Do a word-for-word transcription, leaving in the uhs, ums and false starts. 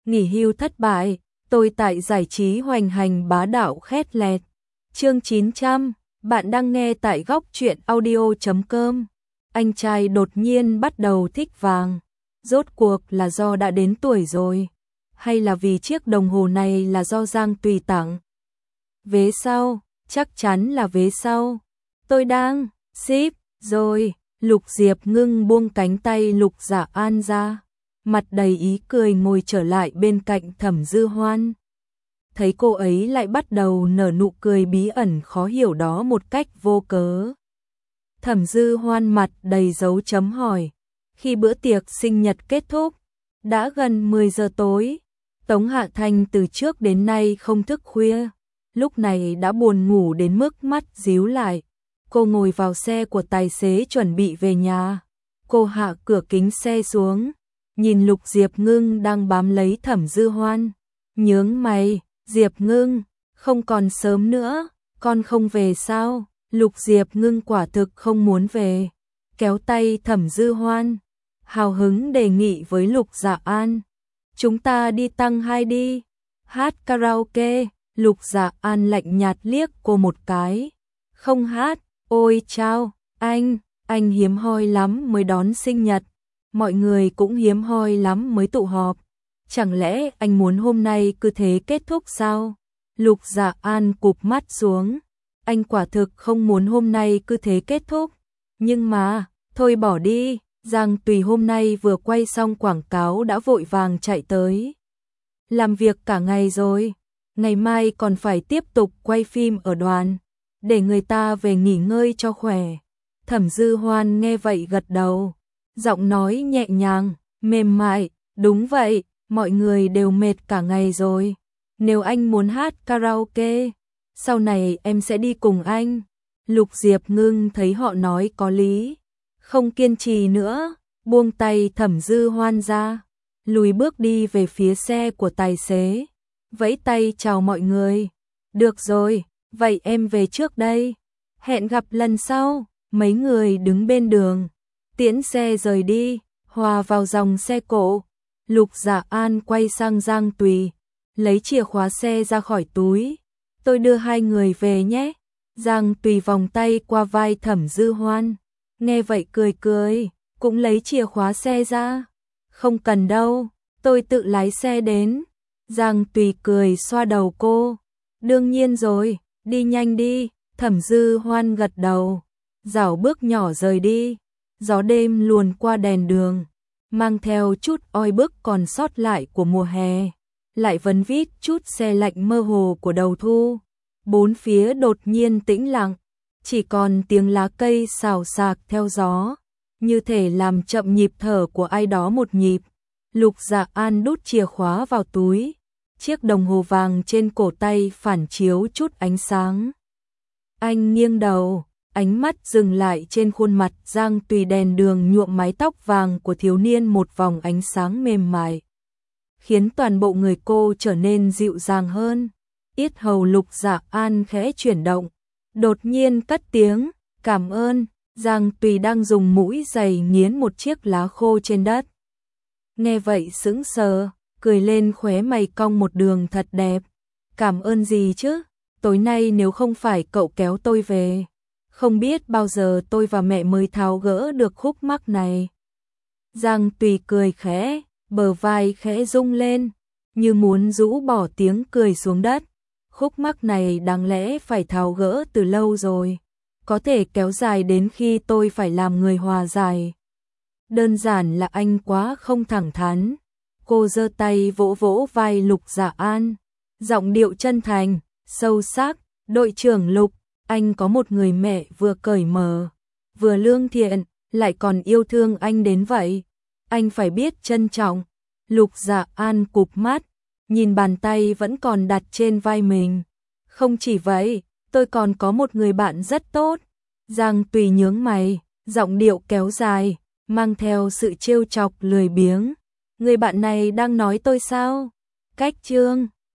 nghỉ hưu thất bại, tôi tại giải trí hoành hành bá đạo khét lẹt. Chương chín trăm, bạn đang nghe tại góc truyện audio chấm com. Anh trai đột nhiên bắt đầu thích vàng, rốt cuộc là do đã đến tuổi rồi, hay là vì chiếc đồng hồ này là do Giang Tùy tặng? Vế sau, chắc chắn là vế sau. Tôi đang ship rồi. Lục Diệp Ngưng buông cánh tay Lục Dạ An ra, mặt đầy ý cười ngồi trở lại bên cạnh Thẩm Dư Hoan. Thấy cô ấy lại bắt đầu nở nụ cười bí ẩn khó hiểu đó một cách vô cớ. Thẩm Dư Hoan mặt đầy dấu chấm hỏi. Khi bữa tiệc sinh nhật kết thúc, đã gần mười giờ tối, Tống Hạ Thanh từ trước đến nay không thức khuya, lúc này đã buồn ngủ đến mức mắt díu lại. Cô ngồi vào xe của tài xế chuẩn bị về nhà. Cô hạ cửa kính xe xuống, nhìn Lục Diệp Ngưng đang bám lấy Thẩm Dư Hoan. Nhướng mày, Diệp Ngưng, không còn sớm nữa, con không về sao? Lục Diệp Ngưng quả thực không muốn về, kéo tay Thẩm Dư Hoan, hào hứng đề nghị với Lục Dạ An. Chúng ta đi tăng hai đi, hát karaoke. Lục Dạ An lạnh nhạt liếc cô một cái. Không hát. Ôi chao, anh, anh hiếm hoi lắm mới đón sinh nhật, mọi người cũng hiếm hoi lắm mới tụ họp. Chẳng lẽ anh muốn hôm nay cứ thế kết thúc sao? Lục Dạ An cụp mắt xuống, anh quả thực không muốn hôm nay cứ thế kết thúc. Nhưng mà, thôi bỏ đi, Giang Tùy hôm nay vừa quay xong quảng cáo đã vội vàng chạy tới. Làm việc cả ngày rồi, ngày mai còn phải tiếp tục quay phim ở đoàn. Để người ta về nghỉ ngơi cho khỏe. Thẩm Dư Hoan nghe vậy gật đầu, giọng nói nhẹ nhàng, mềm mại, đúng vậy, mọi người đều mệt cả ngày rồi. Nếu anh muốn hát karaoke, sau này em sẽ đi cùng anh. Lục Diệp Ngưng thấy họ nói có lý, không kiên trì nữa, buông tay Thẩm Dư Hoan ra, lùi bước đi về phía xe của tài xế, vẫy tay chào mọi người. Được rồi. Vậy em về trước đây, hẹn gặp lần sau. Mấy người đứng bên đường, tiễn xe rời đi, hòa vào dòng xe cộ. Lục Dạ An quay sang Giang Tùy, lấy chìa khóa xe ra khỏi túi. Tôi đưa hai người về nhé. Giang Tùy vòng tay qua vai Thẩm Dư Hoan, nghe vậy cười cười, cũng lấy chìa khóa xe ra. Không cần đâu, tôi tự lái xe đến. Giang Tùy cười xoa đầu cô. Đương nhiên rồi. Đi nhanh đi. Thẩm Dư Hoan gật đầu, dảo bước nhỏ rời đi. Gió đêm luồn qua đèn đường, mang theo chút oi bức còn sót lại của mùa hè, lại vấn vít chút se lạnh mơ hồ của đầu thu. Bốn phía đột nhiên tĩnh lặng, chỉ còn tiếng lá cây xào xạc theo gió, như thể làm chậm nhịp thở của ai đó một nhịp. Lục Dạ An đút chìa khóa vào túi. Chiếc đồng hồ vàng trên cổ tay phản chiếu chút ánh sáng. Anh nghiêng đầu, ánh mắt dừng lại trên khuôn mặt Giang Tùy, đèn đường nhuộm mái tóc vàng của thiếu niên một vòng ánh sáng mềm mại, khiến toàn bộ người cô trở nên dịu dàng hơn. Yết hầu Lục Dạ An khẽ chuyển động, đột nhiên cất tiếng, cảm ơn. Giang Tùy đang dùng mũi giày nghiến một chiếc lá khô trên đất. Nghe vậy sững sờ, cười lên, khóe mày cong một đường thật đẹp. Cảm ơn gì chứ? Tối nay nếu không phải cậu kéo tôi về, không biết bao giờ tôi và mẹ mới tháo gỡ được khúc mắc này. Giang Tùy cười khẽ, bờ vai khẽ rung lên, như muốn rũ bỏ tiếng cười xuống đất. Khúc mắc này đáng lẽ phải tháo gỡ từ lâu rồi, có thể kéo dài đến khi tôi phải làm người hòa giải. Đơn giản là anh quá không thẳng thắn. Cô giơ tay vỗ vỗ vai Lục Dạ An, giọng điệu chân thành, sâu sắc. Đội trưởng Lục, anh có một người mẹ vừa cởi mở, vừa lương thiện, lại còn yêu thương anh đến vậy. Anh phải biết trân trọng. Lục Dạ An cụp mắt, nhìn bàn tay vẫn còn đặt trên vai mình. Không chỉ vậy, tôi còn có một người bạn rất tốt. Giang Tùy nhướng mày, giọng điệu kéo dài, mang theo sự trêu chọc lười biếng. Người bạn này đang nói tôi sao? Cách chương